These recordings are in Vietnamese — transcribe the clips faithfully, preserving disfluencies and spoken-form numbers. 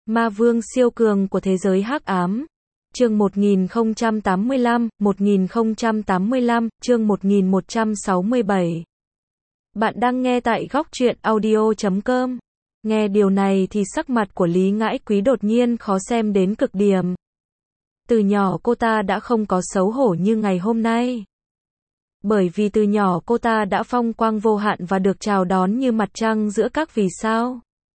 Ma vương siêu cường của thế giới hắc ám. Chương một nghìn không trăm tám mươi lăm, một nghìn không trăm tám mươi lăm, chương một nghìn một trăm sáu mươi bảy. Bạn đang nghe tại góc truyện audio chấm com. Nghe điều này thì sắc mặt của Lý Ngãi Quý đột nhiên khó xem đến cực điểm. Từ nhỏ cô ta đã không có xấu hổ như ngày hôm nay. Bởi vì từ nhỏ cô ta đã phong quang vô hạn và được chào đón như mặt trăng giữa các vì sao.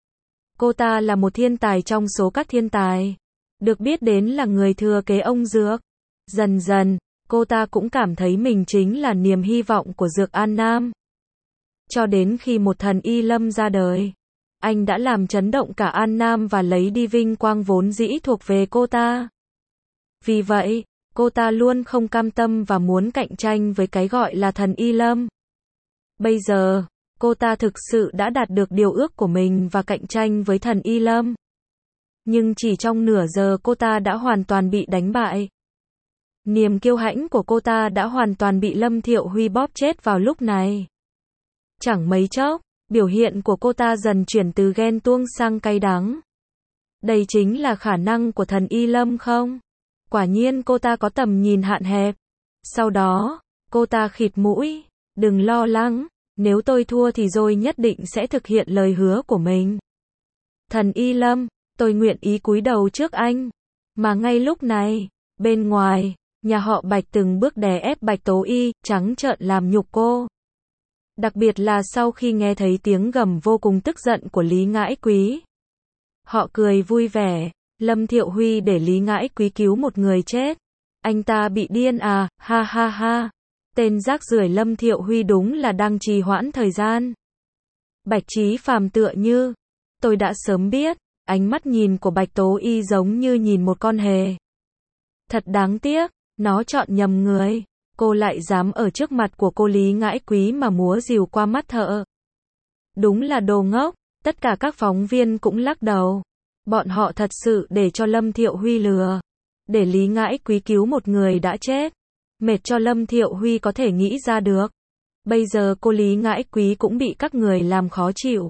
Cô ta là một thiên tài trong số các thiên tài. Được biết đến là người thừa kế ông Dược. Dần dần, cô ta cũng cảm thấy mình chính là niềm hy vọng của Dược An Nam. Cho đến khi một thần y lâm ra đời, anh đã làm chấn động cả An Nam và lấy đi vinh quang vốn dĩ thuộc về cô ta. Vì vậy, cô ta luôn không cam tâm và muốn cạnh tranh với cái gọi là thần y lâm. Bây giờ, cô ta thực sự đã đạt được điều ước của mình và cạnh tranh với thần y lâm. Nhưng chỉ trong nửa giờ cô ta đã hoàn toàn bị đánh bại. Niềm kiêu hãnh của cô ta đã hoàn toàn bị Lâm Thiệu Huy bóp chết vào lúc này. Chẳng mấy chốc, biểu hiện của cô ta dần chuyển từ ghen tuông sang cay đắng. Đây chính là khả năng của thần y lâm không? Quả nhiên cô ta có tầm nhìn hạn hẹp. Sau đó, cô ta khịt mũi. Đừng lo lắng, nếu tôi thua thì rồi nhất định sẽ thực hiện lời hứa của mình. Thần y lâm, tôi nguyện ý cúi đầu trước anh. Mà ngay lúc này, bên ngoài, nhà họ Bạch từng bước đè ép Bạch Tố Y, trắng trợn làm nhục cô. Đặc biệt là sau khi nghe thấy tiếng gầm vô cùng tức giận của Lý Ngãi Quý. Họ cười vui vẻ, Lâm Thiệu Huy để Lý Ngãi Quý cứu một người chết. Anh ta bị điên à, ha ha ha. Tên rác rưởi Lâm Thiệu Huy đúng là đang trì hoãn thời gian. Bạch Chí Phàm tựa như, tôi đã sớm biết, ánh mắt nhìn của Bạch Tố Y giống như nhìn một con hề. Thật đáng tiếc, nó chọn nhầm người. Cô lại dám ở trước mặt của cô Lý Ngãi Quý mà múa rìu qua mắt thợ. Đúng là đồ ngốc, tất cả các phóng viên cũng lắc đầu. Bọn họ thật sự để cho Lâm Thiệu Huy lừa. Để Lý Ngãi Quý cứu một người đã chết. Mệt cho Lâm Thiệu Huy có thể nghĩ ra được. Bây giờ cô Lý Ngãi Quý cũng bị các người làm khó chịu.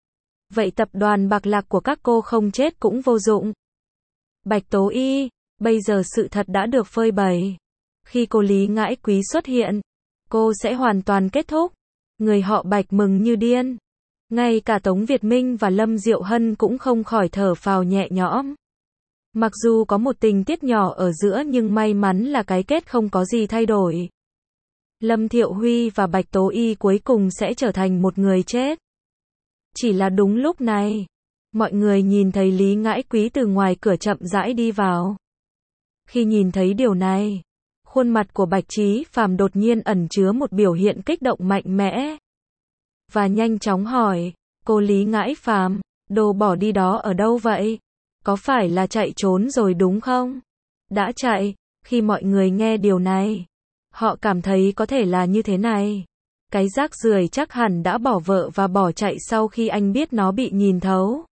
Vậy tập đoàn bạc lạc của các cô không chết cũng vô dụng. Bạch Tố Y, bây giờ sự thật đã được phơi bày. Khi cô Lý Ngãi Quý xuất hiện, cô sẽ hoàn toàn kết thúc. Người họ Bạch mừng như điên. Ngay cả Tống Việt Minh và Lâm Diệu Hân cũng không khỏi thở phào nhẹ nhõm. Mặc dù có một tình tiết nhỏ ở giữa nhưng may mắn là cái kết không có gì thay đổi. Lâm Thiệu Huy và Bạch Tố Y cuối cùng sẽ trở thành một người chết. Chỉ là đúng lúc này, mọi người nhìn thấy Lý Ngãi Quý từ ngoài cửa chậm rãi đi vào. Khi nhìn thấy điều này, khuôn mặt của Bạch Chí Phàm đột nhiên ẩn chứa một biểu hiện kích động mạnh mẽ. Và nhanh chóng hỏi, cô Lý Ngãi Phàm, đồ bỏ đi đó ở đâu vậy? Có phải là chạy trốn rồi đúng không? Đã chạy, khi mọi người nghe điều này, họ cảm thấy có thể là như thế này. Cái rác rưởi chắc hẳn đã bỏ vợ và bỏ chạy sau khi anh biết nó bị nhìn thấu.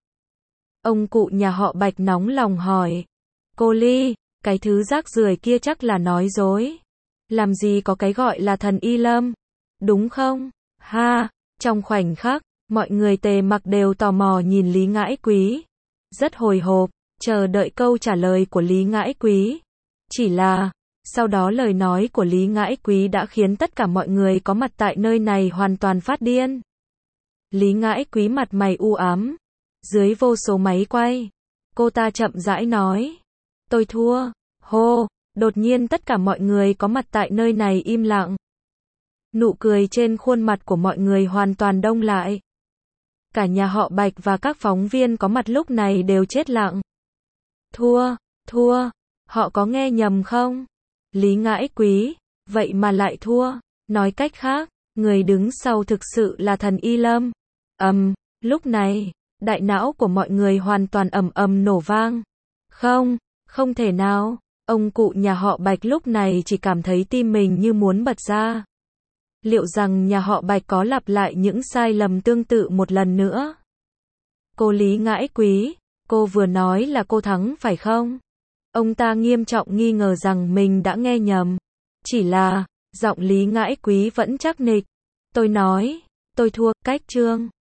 Ông cụ nhà họ Bạch nóng lòng hỏi, cô Lý, cái thứ rác rưởi kia chắc là nói dối. Làm gì có cái gọi là thần y lâm, đúng không? Ha, trong khoảnh khắc, mọi người tề mặc đều tò mò nhìn Lý Ngãi Quý. Rất hồi hộp, chờ đợi câu trả lời của Lý Ngãi Quý. Chỉ là, sau đó lời nói của Lý Ngãi Quý đã khiến tất cả mọi người có mặt tại nơi này hoàn toàn phát điên. Lý Ngãi Quý mặt mày u ám. Dưới vô số máy quay, cô ta chậm rãi nói. Tôi thua. Hô, đột nhiên tất cả mọi người có mặt tại nơi này im lặng. Nụ cười trên khuôn mặt của mọi người hoàn toàn đông lại. Cả nhà họ Bạch và các phóng viên có mặt lúc này đều chết lặng. Thua, thua, họ có nghe nhầm không? Lý Ngãi Quý, vậy mà lại thua. Nói cách khác, người đứng sau thực sự là thần y lâm. Ầm, um, lúc này, đại não của mọi người hoàn toàn ầm ầm nổ vang. Không, không thể nào. Ông cụ nhà họ Bạch lúc này chỉ cảm thấy tim mình như muốn bật ra. Liệu rằng nhà họ Bạch có lặp lại những sai lầm tương tự một lần nữa? Cô Lý Ngãi Quý, cô vừa nói là cô thắng phải không? Ông ta nghiêm trọng nghi ngờ rằng mình đã nghe nhầm. Chỉ là, giọng Lý Ngãi Quý vẫn chắc nịch. Tôi nói, tôi thua, cách chương.